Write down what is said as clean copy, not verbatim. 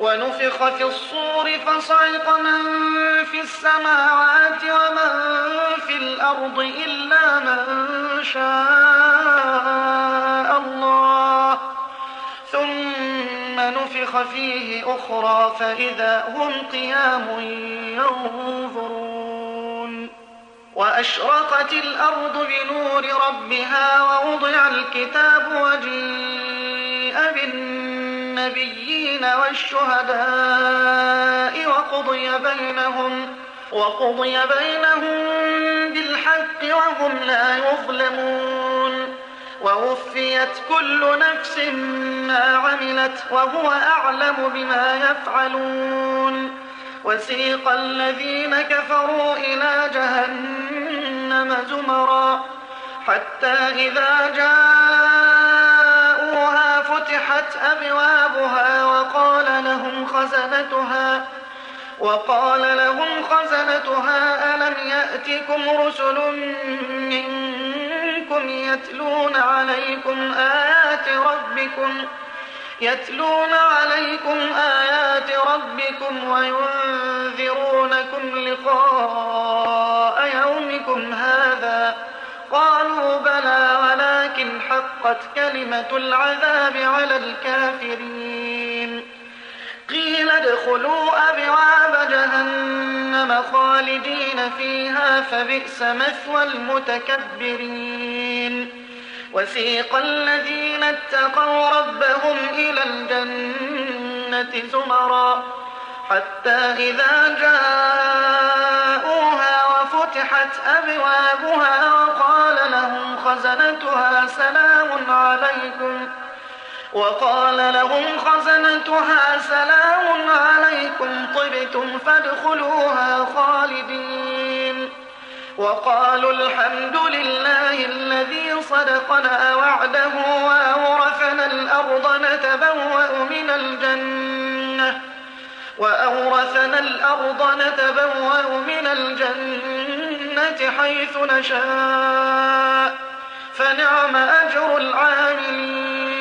ونفخ في الصور فصعق من في السماوات ومن في الأرض إلا من شاء الله ثم نفخ فيه أخرى فإذا هم قيام ينظرون وأشرقت الأرض بنور ربها ووضع الكتاب وجيء بالنبيين والشهداء وقضي بينهم بالحق وهم لا يظلمون ووفيت كل نفس ما عملت وهو أعلم بما يفعلون وسيق الذين كفروا إلى جهنم زمرا حتى إذا جاءوها فتحت أبوابها وقال لهم خزنتها ألم يأتكم رسل منكم يتلون عليكم آيات ربكم وينذرونكم لقاء يومكم هذا قالوا بلى ولكن حقت كلمة العذاب على الكافرين قيل ادخلوا أبواب جهنم خالدين فيها فبئس مثوى المتكبرين وسيق الذين اتقوا ربهم إلى الجنة زمرا حتى إذا جاءوها وفتحت أبوابها وقال لهم خزنتها سلام عليكم طبتم فادخلوها خالدين وقالوا الحمد لله الذي صدقنا وعده وأورثنا الأرض نتبوأ من الجنة حيث نشاء فنعم أجر العاملين